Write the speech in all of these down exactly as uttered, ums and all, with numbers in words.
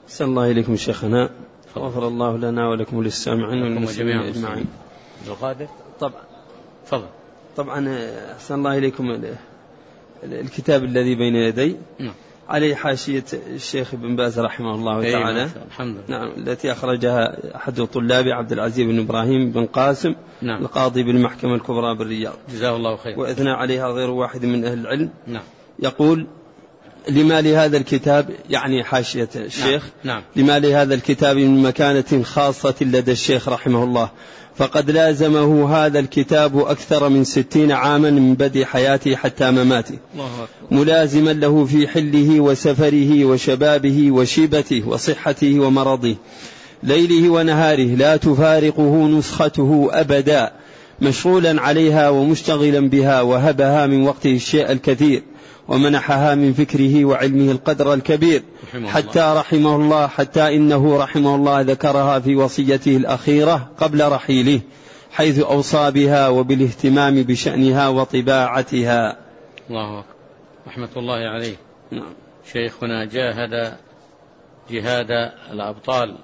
أحسن الله إليكم شيخنا، غفر الله لنا ولكم وللسامعين والمسلمين أجمعين. القادر طبعا تفضل. طبعا أحسن الله إليكم الكتاب الذي بين يدي نعم. عليه حاشية الشيخ ابن باز رحمه الله تعالى. الحمد لله. نعم. التي أخرجها أحد الطلاب عبد العزيز بن إبراهيم بن قاسم. نعم. القاضي بالمحكمة الكبرى بالرياض، جزاه الله خير، وأثنى عليها غير واحد من أهل العلم. نعم. يقول: لما لهذا الكتاب، يعني حاشية الشيخ، نعم. نعم. لما لهذا الكتاب من مكانة خاصة لدى الشيخ رحمه الله، فقد لازمه هذا الكتاب أكثر من ستين عاما من بدء حياته حتى مماته، ملازما له في حله وسفره وشبابه وشيبته وصحته ومرضه، ليله ونهاره، لا تفارقه نسخته أبدا، مشغولا عليها ومشتغلا بها، وهبها من وقته الشيء الكثير، ومنحها من فكره وعلمه القدر الكبير، حتى رحمه الله حتى إنه رحمه الله ذكرها في وصيته الأخيرة قبل رحيله، حيث أوصى بها وبالاهتمام بشأنها وطباعتها. الله أكبر، رحمة الله عليه. نعم. شيخنا جاهد جهاد الأبطال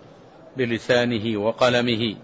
بلسانه وقلمه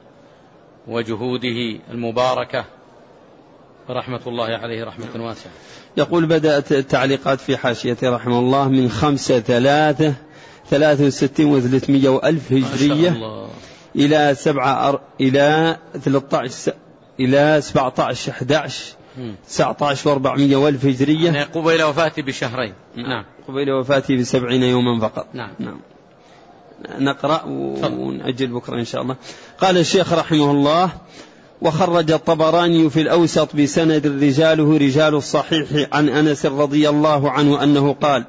وجهوده المباركة، رحمة الله عليه رحمة واسعة. يقول: بدأت التعليقات في حاشيته رحمه الله من خمسة ثلاثة ثلاثة وستين وثلاثمية وألف هجرية إلى سبعة أر... إلى ثلاثة عشر إلى سبعة عشر أحد عشر تسعة عشر وأربعمية وألف هجرية، يعني قبيل وفاته بشهرين. نعم. قبيل وفاته بسبعين يوما فقط. نعم. نعم. نقرأ ونأجل بكرة إن شاء الله. قال الشيخ رحمه الله: وخرج الطبراني في الأوسط بسند رجاله رجال الصحيح عن أنس رضي الله عنه أنه قال: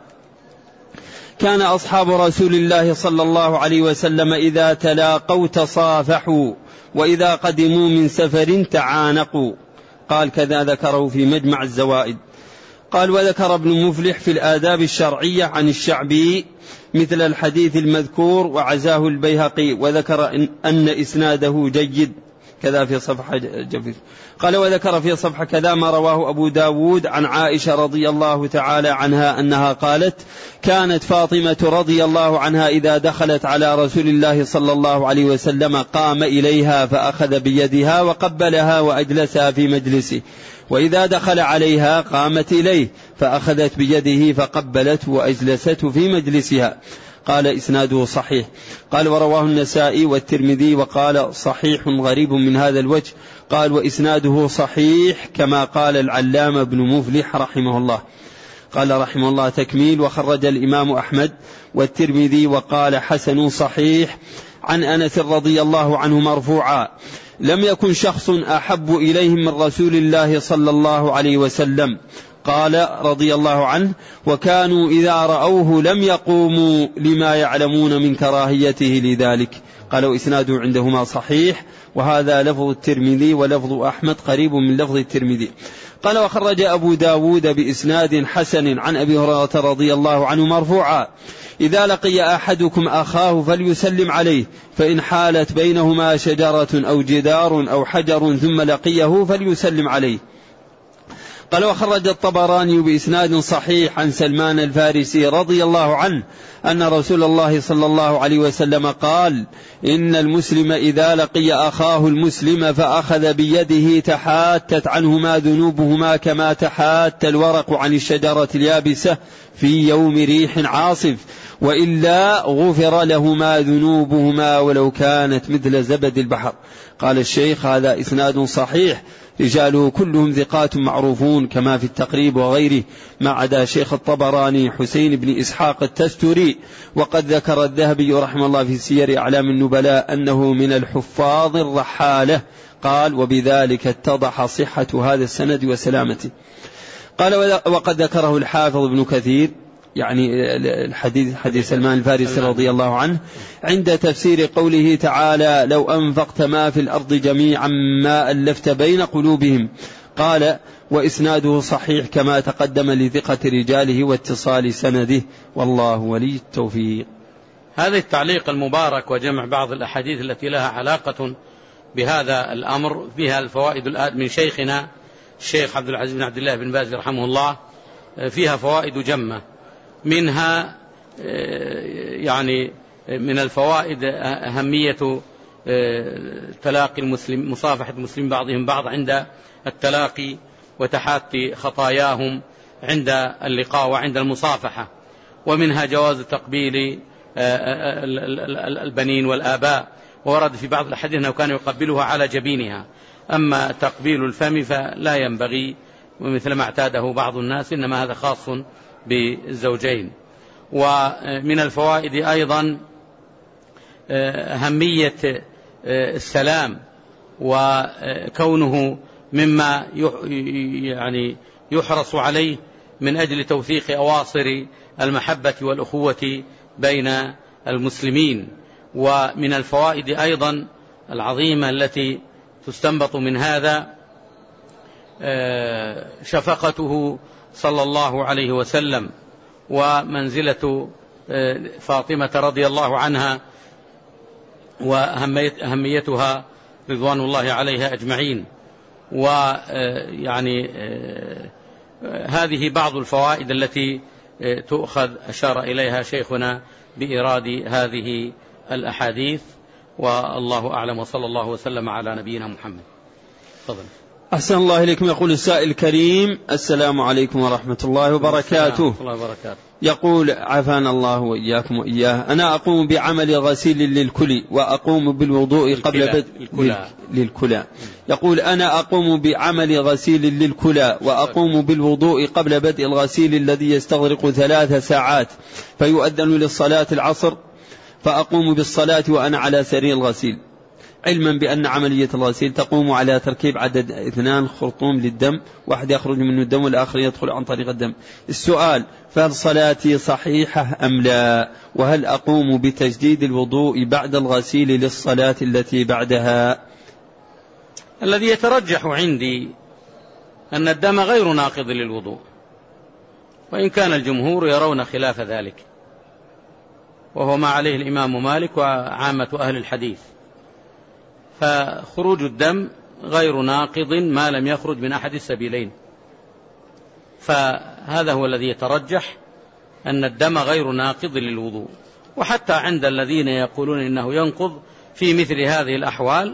كان أصحاب رسول الله صلى الله عليه وسلم إذا تلاقوا تصافحوا، وإذا قدموا من سفر تعانقوا. قال: كذا ذكره في مجمع الزوائد. قال: وذكر ابن مفلح في الآداب الشرعية عن الشعبي مثل الحديث المذكور، وعزاه البيهقي، وذكر أن إسناده جيد، كذا في صفحة جفير. قال: وذكر في صفحة كذا ما رواه أبو داود عن عائشة رضي الله تعالى عنها أنها قالت: كانت فاطمة رضي الله عنها إذا دخلت على رسول الله صلى الله عليه وسلم قام إليها فأخذ بيدها وقبلها وأجلسها في مجلسه، وإذا دخل عليها قامت إليه فأخذت بيده فقبلته وأجلسته في مجلسها. قال: إسناده صحيح. قال: ورواه النسائي والترمذي وقال: صحيح غريب من هذا الوجه. قال: وإسناده صحيح كما قال العلامة بن مفلح رحمه الله. قال رحمه الله: تكميل. وخرج الإمام أحمد والترمذي وقال: حسن صحيح عن أنس رضي الله عنه مرفوعا: لم يكن شخص أحب إليهم من رسول الله صلى الله عليه وسلم. قال رضي الله عنه: وكانوا إذا رأوه لم يقوموا لما يعلمون من كراهيته لذلك. قال: وإسناده عندهما صحيح، وهذا لفظ الترمذي، ولفظ أحمد قريب من لفظ الترمذي. قال: وخرج أبو داود بإسناد حسن عن أبي هريرة رضي الله عنه مرفوعا: إذا لقي أحدكم أخاه فليسلم عليه، فإن حالت بينهما شجرة أو جدار أو حجر ثم لقيه فليسلم عليه. قال: وخرج الطبراني بإسناد صحيح عن سلمان الفارسي رضي الله عنه أن رسول الله صلى الله عليه وسلم قال: إن المسلم إذا لقي أخاه المسلم فأخذ بيده تحاتت عنهما ذنوبهما كما تحات الورق عن الشجرة اليابسة في يوم ريح عاصف، وإلا غفر لهما ذنوبهما ولو كانت مثل زبد البحر. قال الشيخ: هذا إسناد صحيح رجاله كلهم ثقات معروفون كما في التقريب وغيره، ما عدا شيخ الطبراني حسين بن إسحاق التستري، وقد ذكر الذهبي رحمه الله في سير أعلام النبلاء أنه من الحفاظ الرحالة. قال: وبذلك اتضح صحة هذا السند وسلامته. قال: وقد ذكره الحافظ ابن كثير، يعني الحديث حديث سلمان الفارسي رضي الله عنه، عند تفسير قوله تعالى: لو أنفقت ما في الأرض جميعا ما ألفت بين قلوبهم. قال: وإسناده صحيح كما تقدم لثقة رجاله واتصال سنده، والله ولي التوفيق. هذا التعليق المبارك وجمع بعض الأحاديث التي لها علاقة بهذا الأمر فيها الفوائد الآن من شيخنا الشيخ عبد العزيز بن عبد الله بن باز رحمه الله، فيها فوائد جمة، منها يعني من الفوائد أهمية تلاقي المسلم مصافحة المسلمين بعضهم بعض عند التلاقي وتحاتي خطاياهم عند اللقاء وعند المصافحة، ومنها جواز تقبيل البنين والآباء، ورد في بعض الأحاديث أنه كان يقبلها على جبينها، أما تقبيل الفم فلا ينبغي مثل ما اعتاده بعض الناس، إنما هذا خاص بالزوجين. ومن الفوائد أيضا أهمية السلام، وكونه مما يعني يحرص عليه من أجل توثيق أواصر المحبة والأخوة بين المسلمين. ومن الفوائد أيضا العظيمة التي تستنبط من هذا شفقته صلى الله عليه وسلم، ومنزلة فاطمة رضي الله عنها وأهميتها رضوان الله عليها أجمعين. ويعني هذه بعض الفوائد التي تؤخذ أشار إليها شيخنا بإيراد هذه الأحاديث، والله أعلم، وصلى الله وسلم على نبينا محمد. تفضل. أحسن الله إليكم. يقول السائل الكريم: السلام عليكم ورحمة الله وبركاته. الله وبركاته. يقول: عافانا الله وإياكم وإياه، أنا أقوم بعمل غسيل للكلى وأقوم بالوضوء قبل بدء للكلى. يقول: أنا أقوم بعمل غسيل للكلى وأقوم بالوضوء قبل بدء الغسيل الذي يستغرق ثلاث ساعات، فيؤذن للصلاة العصر، فأقوم بالصلاة وأنا على سرير الغسيل، علما بأن عملية الغسيل تقوم على تركيب عدد اثنان خرطوم للدم، واحد يخرج منه الدم والآخر يدخل عن طريق الدم. السؤال: فهل صلاتي صحيحة أم لا؟ وهل أقوم بتجديد الوضوء بعد الغسيل للصلاة التي بعدها؟ الذي يترجح عندي أن الدم غير ناقض للوضوء، وإن كان الجمهور يرون خلاف ذلك، وهو ما عليه الإمام مالك وعامة أهل الحديث. فخروج الدم غير ناقض ما لم يخرج من أحد السبيلين، فهذا هو الذي يترجح، أن الدم غير ناقض للوضوء. وحتى عند الذين يقولون إنه ينقض في مثل هذه الأحوال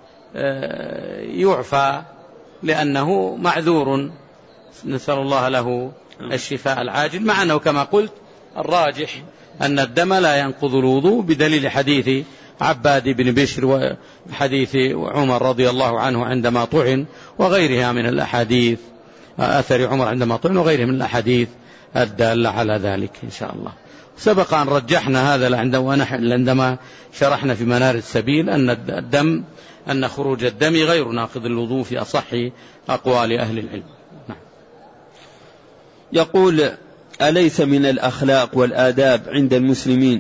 يعفى، لأنه معذور، نسأل الله له الشفاء العاجل، مع أنه كما قلت الراجح أن الدم لا ينقض الوضوء، بدليل حديث عباد بن بشر وحديث عمر رضي الله عنه عندما طعن، وغيرها من الأحاديث، أثر عمر عندما طعن وغيره من الأحاديث الدالة على ذلك إن شاء الله. سبق أن رجحنا هذا عندما شرحنا في منار السبيل أن الدم أن خروج الدم غير ناقض الوضوء في أصح أقوال أهل العلم. نعم. يقول: أليس من الأخلاق والآداب عند المسلمين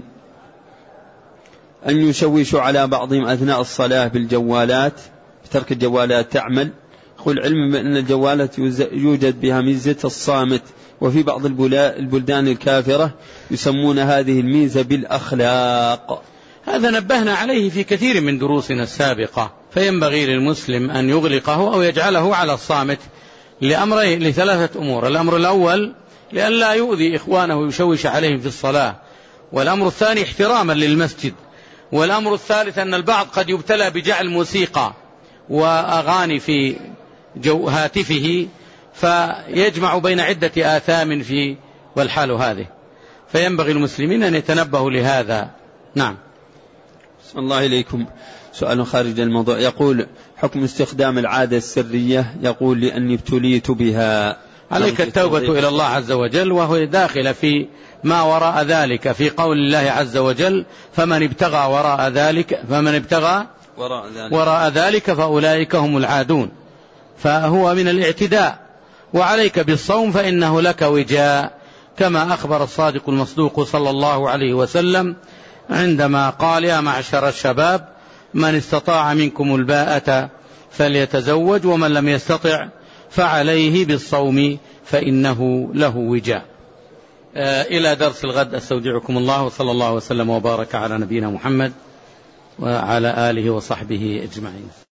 أن يشوشوا على بعضهم أثناء الصلاة بالجوالات، بترك الجوالات تعمل؟ يقول: علم بأن الجوالات يوجد بها ميزة الصامت، وفي بعض البلدان الكافرة يسمون هذه الميزة بالأخلاق. هذا نبهنا عليه في كثير من دروسنا السابقة، فينبغي للمسلم أن يغلقه أو يجعله على الصامت لأمرين، لثلاثة أمور: الأمر الأول لأن لا يؤذي إخوانه ويشوش عليهم في الصلاة، والأمر الثاني احتراما للمسجد، والأمر الثالث أن البعض قد يبتلى بجعل موسيقى وأغاني في جو هاتفه، فيجمع بين عدة آثام في والحال هذه، فينبغي المسلمين أن يتنبهوا لهذا. نعم. بسم الله إليكم. سؤال خارج الموضوع. يقول: حكم استخدام العادة السرية، يقول: لأني ابتليت بها. عليك التوبة إلى الله عز وجل، وهو داخل في ما وراء ذلك، في قول الله عز وجل: فمن ابتغى وراء ذلك فمن ابتغى وراء ذلك, وراء ذلك فأولئك هم العادون، فهو من الاعتداء. وعليك بالصوم فإنه لك وجاء، كما أخبر الصادق المصدوق صلى الله عليه وسلم عندما قال: يا معشر الشباب من استطاع منكم الباءة فليتزوج، ومن لم يستطع فعليه بالصوم فإنه له وجاء. آه إلى درس الغد أستودعكم الله، وصلى الله وسلم وبارك على نبينا محمد وعلى آله وصحبه أجمعين.